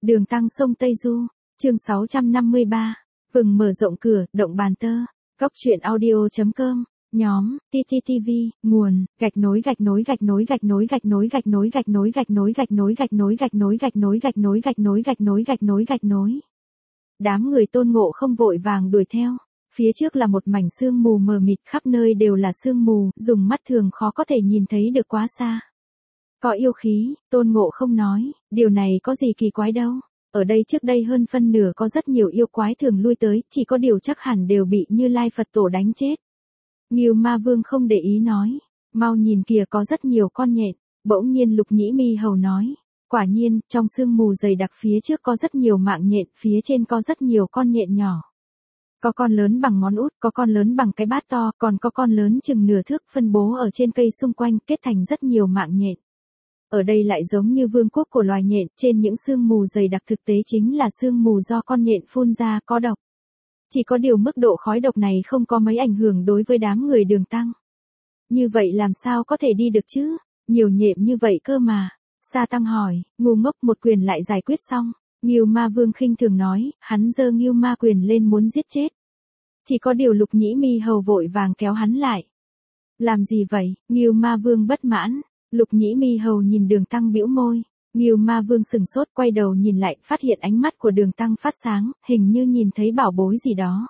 Đường Tăng sông Tây Du, chương 653, vừng mở rộng cửa, động bàn tơ, góc truyện audio.com, nhóm, TTTV, nguồn, gạch nối. Đám người Tôn Ngộ không vội vàng đuổi theo, phía trước là một mảnh sương mù mờ mịt, khắp nơi đều là sương mù, dùng mắt thường khó có thể nhìn thấy được quá xa. Có yêu khí, Tôn Ngộ không nói, điều này có gì kỳ quái đâu, ở đây trước đây hơn phân nửa có rất nhiều yêu quái thường lui tới, chỉ có điều chắc hẳn đều bị Như Lai Phật Tổ đánh chết. Ngưu Ma Vương không để ý nói, mau nhìn kìa có rất nhiều con nhện, bỗng nhiên Lục Nhĩ Mi Hầu nói, quả nhiên, trong sương mù dày đặc phía trước có rất nhiều mạng nhện, phía trên có rất nhiều con nhện nhỏ. Có con lớn bằng ngón út, có con lớn bằng cái bát to, còn có con lớn chừng nửa thước phân bố ở trên cây xung quanh, kết thành rất nhiều mạng nhện. Ở đây lại giống như vương quốc của loài nhện, trên những sương mù dày đặc thực tế chính là sương mù do con nhện phun ra, có độc. Chỉ có điều mức độ khói độc này không có mấy ảnh hưởng đối với đám người Đường Tăng. Như vậy làm sao có thể đi được chứ, nhiều nhện như vậy cơ mà. Sa Tăng hỏi, ngu ngốc, một quyền lại giải quyết xong. Ngưu Ma Vương khinh thường nói, hắn giơ Ngưu Ma quyền lên muốn giết chết. Chỉ có điều Lục Nhĩ Mi Hầu vội vàng kéo hắn lại. Làm gì vậy? Ngưu Ma Vương bất mãn. Lục Nhĩ Mi Hầu nhìn Đường Tăng bĩu môi. Ngưu Ma Vương sừng sốt, quay đầu nhìn lại, phát hiện ánh mắt của Đường Tăng phát sáng, hình như nhìn thấy bảo bối gì đó.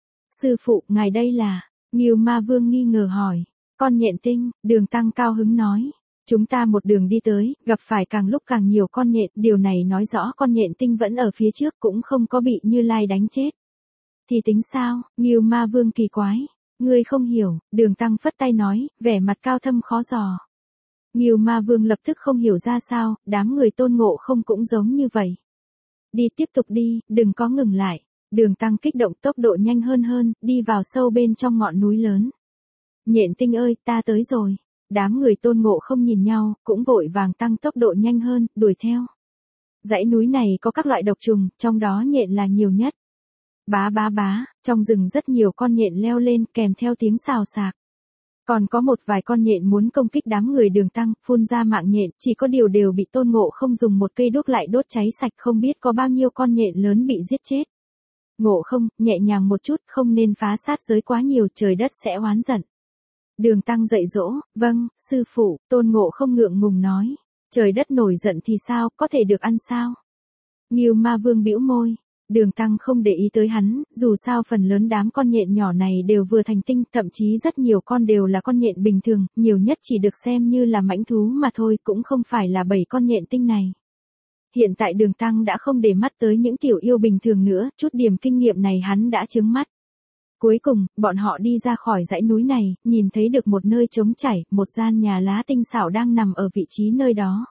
Sư phụ, ngài đây là? Ngưu Ma Vương nghi ngờ hỏi. Con nhện tinh. Đường Tăng cao hứng nói. Chúng ta một đường đi tới, gặp phải càng lúc càng nhiều con nhện, điều này nói rõ con nhện tinh vẫn ở phía trước, cũng không có bị Như Lai đánh chết. Thì tính sao? Ngưu Ma Vương kỳ quái. Ngươi không hiểu. Đường Tăng phất tay nói, vẻ mặt cao thâm khó dò. Ngưu Ma Vương lập tức không hiểu ra sao, đám người Tôn Ngộ không cũng giống như vậy. Đi, tiếp tục đi, đừng có ngừng lại. Đường Tăng kích động, tốc độ nhanh hơn, đi vào sâu bên trong ngọn núi lớn. Nhện tinh ơi, ta tới rồi. Đám người Tôn Ngộ không nhìn nhau, cũng vội vàng tăng tốc độ nhanh hơn, đuổi theo. Dãy núi này có các loại độc trùng, trong đó nhện là nhiều nhất. Bá, trong rừng rất nhiều con nhện leo lên, kèm theo tiếng xào xạc. Còn có một vài con nhện muốn công kích đám người Đường Tăng, phun ra mạng nhện, chỉ có điều đều bị Tôn Ngộ không dùng một cây đuốc lại đốt cháy sạch, không biết có bao nhiêu con nhện lớn bị giết chết. Ngộ không, nhẹ nhàng một chút, không nên phá sát giới quá nhiều, trời đất sẽ oán giận. Đường Tăng dạy dỗ, vâng, sư phụ. Tôn Ngộ không ngượng ngùng nói. Trời đất nổi giận thì sao, có thể được ăn sao? Ngưu Ma Vương bĩu môi. Đường Tăng không để ý tới hắn, dù sao phần lớn đám con nhện nhỏ này đều vừa thành tinh, thậm chí rất nhiều con đều là con nhện bình thường, nhiều nhất chỉ được xem như là mãnh thú mà thôi, cũng không phải là 7 con nhện tinh này. Hiện tại Đường Tăng đã không để mắt tới những tiểu yêu bình thường nữa, chút điểm kinh nghiệm này hắn đã trứng mắt. Cuối cùng, bọn họ đi ra khỏi dãy núi này, nhìn thấy được một nơi trống trải, một gian nhà lá tinh xảo đang nằm ở vị trí nơi đó.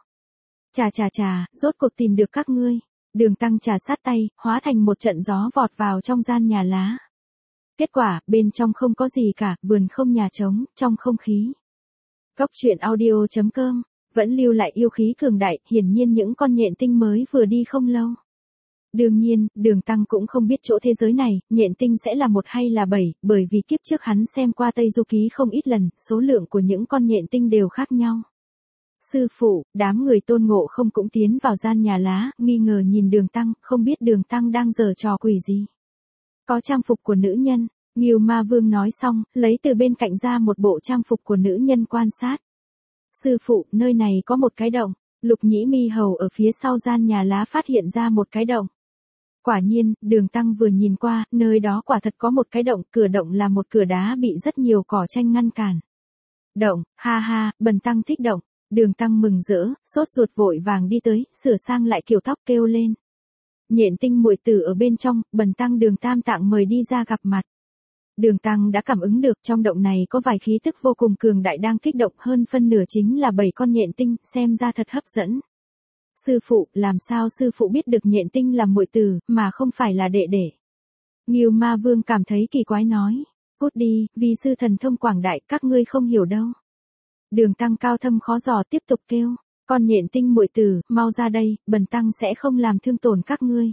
Chà, rốt cuộc tìm được các ngươi. Đường Tăng trà sát tay, hóa thành một trận gió vọt vào trong gian nhà lá. Kết quả, bên trong không có gì cả, vườn không nhà trống, trong không khí. Góc truyện audio.com, vẫn lưu lại yêu khí cường đại, hiển nhiên những con nhện tinh mới vừa đi không lâu. Đương nhiên, Đường Tăng cũng không biết chỗ thế giới này, nhện tinh sẽ là 1 hay là 7, bởi vì kiếp trước hắn xem qua Tây Du Ký không ít lần, số lượng của những con nhện tinh đều khác nhau. Sư phụ, đám người Tôn Ngộ không cũng tiến vào gian nhà lá, nghi ngờ nhìn Đường Tăng, không biết Đường Tăng đang giở trò quỷ gì. Có trang phục của nữ nhân, Ngưu Ma Vương nói xong, lấy từ bên cạnh ra một bộ trang phục của nữ nhân quan sát. Sư phụ, nơi này có một cái động. Lục Nhĩ Mi Hầu ở phía sau gian nhà lá phát hiện ra một cái động. Quả nhiên, Đường Tăng vừa nhìn qua, nơi đó quả thật có một cái động, cửa động là một cửa đá bị rất nhiều cỏ tranh ngăn cản. Động, ha, Bần Tăng thích động. Đường Tăng mừng rỡ, sốt ruột vội vàng đi tới, sửa sang lại kiểu tóc kêu lên. Nhện tinh muội tử ở bên trong, Bần Tăng Đường Tam Tạng mời đi ra gặp mặt. Đường Tăng đã cảm ứng được trong động này có vài khí tức vô cùng cường đại đang kích động, hơn phân nửa chính là 7 con nhện tinh, xem ra thật hấp dẫn. Sư phụ, làm sao sư phụ biết được nhện tinh là muội tử, mà không phải là đệ đệ? Ngưu Ma Vương cảm thấy kỳ quái nói. Cút đi, vì sư thần thông quảng đại, các ngươi không hiểu đâu. Đường Tăng cao thâm khó dò tiếp tục kêu. Con nhện tinh muội tử, mau ra đây, Bần Tăng sẽ không làm thương tổn các ngươi.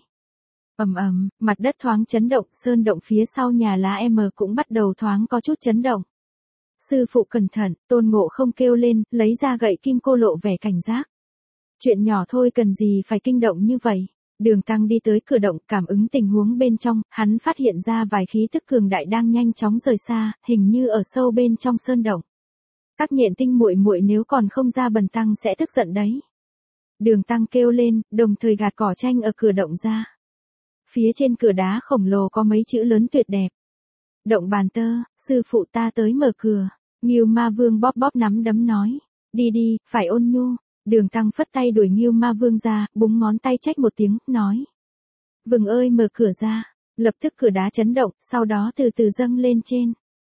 Ầm, mặt đất thoáng chấn động, sơn động phía sau nhà lá cũng bắt đầu thoáng có chút chấn động. Sư phụ cẩn thận, Tôn Ngộ không kêu lên, lấy ra gậy kim cô lộ vẻ cảnh giác. Chuyện nhỏ thôi cần gì phải kinh động như vậy. Đường Tăng đi tới cửa động, cảm ứng tình huống bên trong, hắn phát hiện ra vài khí tức cường đại đang nhanh chóng rời xa, hình như ở sâu bên trong sơn động. Các nhện tinh muội muội nếu còn không ra bần tăng sẽ tức giận đấy. Đường Tăng kêu lên, đồng thời gạt cỏ tranh ở cửa động ra. Phía trên cửa đá khổng lồ có mấy chữ lớn tuyệt đẹp. Động Bàn Tơ, sư phụ ta tới mở cửa. Ngưu Ma Vương bóp bóp nắm đấm nói. Đi đi, phải ôn nhu. Đường Tăng phất tay đuổi Ngưu Ma Vương ra, búng ngón tay trách một tiếng, nói. Vừng ơi mở cửa ra. Lập tức cửa đá chấn động, sau đó từ từ dâng lên trên.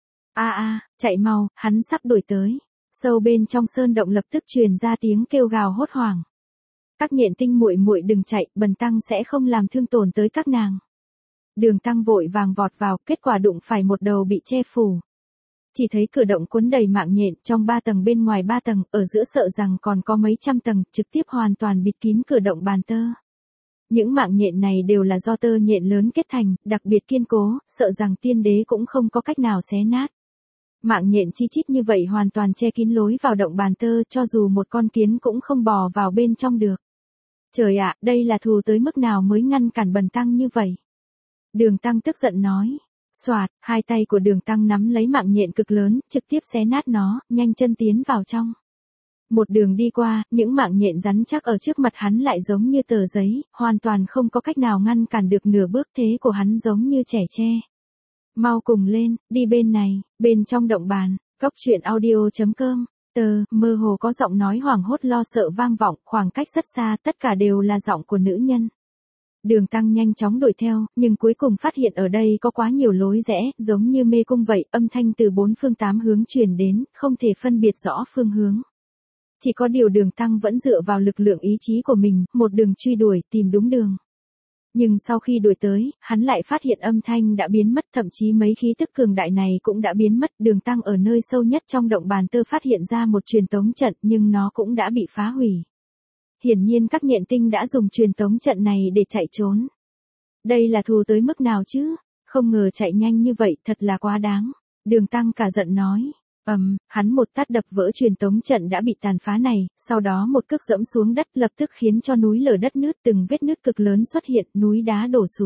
Chạy mau, hắn sắp đuổi tới. Sâu bên trong sơn động lập tức truyền ra tiếng kêu gào hốt hoảng. Các nhện tinh muội muội đừng chạy, bần tăng sẽ không làm thương tổn tới các nàng. Đường Tăng vội vàng vọt vào, kết quả đụng phải một đầu bị che phủ. Chỉ thấy cửa động cuốn đầy mạng nhện, trong 3 tầng bên ngoài 3 tầng, ở giữa sợ rằng còn có mấy trăm tầng, trực tiếp hoàn toàn bịt kín cửa động Bàn Tơ. Những mạng nhện này đều là do tơ nhện lớn kết thành, đặc biệt kiên cố, sợ rằng tiên đế cũng không có cách nào xé nát. Mạng nhện chi chít như vậy hoàn toàn che kín lối vào động Bàn Tơ, cho dù một con kiến cũng không bò vào bên trong được. Trời ạ, đây là thù tới mức nào mới ngăn cản bần tăng như vậy? Đường Tăng tức giận nói. Soạt, hai tay của Đường Tăng nắm lấy mạng nhện cực lớn, trực tiếp xé nát nó, nhanh chân tiến vào trong. Một đường đi qua, những mạng nhện rắn chắc ở trước mặt hắn lại giống như tờ giấy, hoàn toàn không có cách nào ngăn cản được nửa bước thế của hắn giống như trẻ tre. Mau cùng lên, đi bên này, bên trong động bàn, Cốc Truyện Audio.com. Mơ hồ có giọng nói hoảng hốt lo sợ vang vọng, khoảng cách rất xa, tất cả đều là giọng của nữ nhân. Đường Tăng nhanh chóng đuổi theo, nhưng cuối cùng phát hiện ở đây có quá nhiều lối rẽ, giống như mê cung vậy, âm thanh từ 4 phương 8 hướng truyền đến, không thể phân biệt rõ phương hướng. Chỉ có điều Đường Tăng vẫn dựa vào lực lượng ý chí của mình, một đường truy đuổi, tìm đúng đường. Nhưng sau khi đuổi tới, hắn lại phát hiện âm thanh đã biến mất, thậm chí mấy khí tức cường đại này cũng đã biến mất. Đường Tăng ở nơi sâu nhất trong động Bàn Tơ phát hiện ra một truyền tống trận, nhưng nó cũng đã bị phá hủy. Hiển nhiên các nhện tinh đã dùng truyền tống trận này để chạy trốn. Đây là thù tới mức nào chứ? Không ngờ chạy nhanh như vậy, thật là quá đáng. Đường Tăng cả giận nói. Hắn một tát đập vỡ truyền tống trận đã bị tàn phá này, sau đó một cước dẫm xuống đất lập tức khiến cho núi lở đất nứt, từng vết nứt cực lớn xuất hiện, núi đá đổ sụp.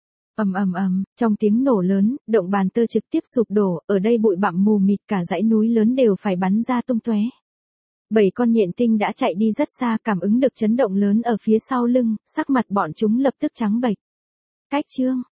Trong tiếng nổ lớn, động Bàn Tơ trực tiếp sụp đổ, ở đây bụi bặm mù mịt, cả dãy núi lớn đều phải bắn ra tung tóe. 7 con nhện tinh đã chạy đi rất xa, cảm ứng được chấn động lớn ở phía sau lưng, sắc mặt bọn chúng lập tức trắng bệch. Cách chương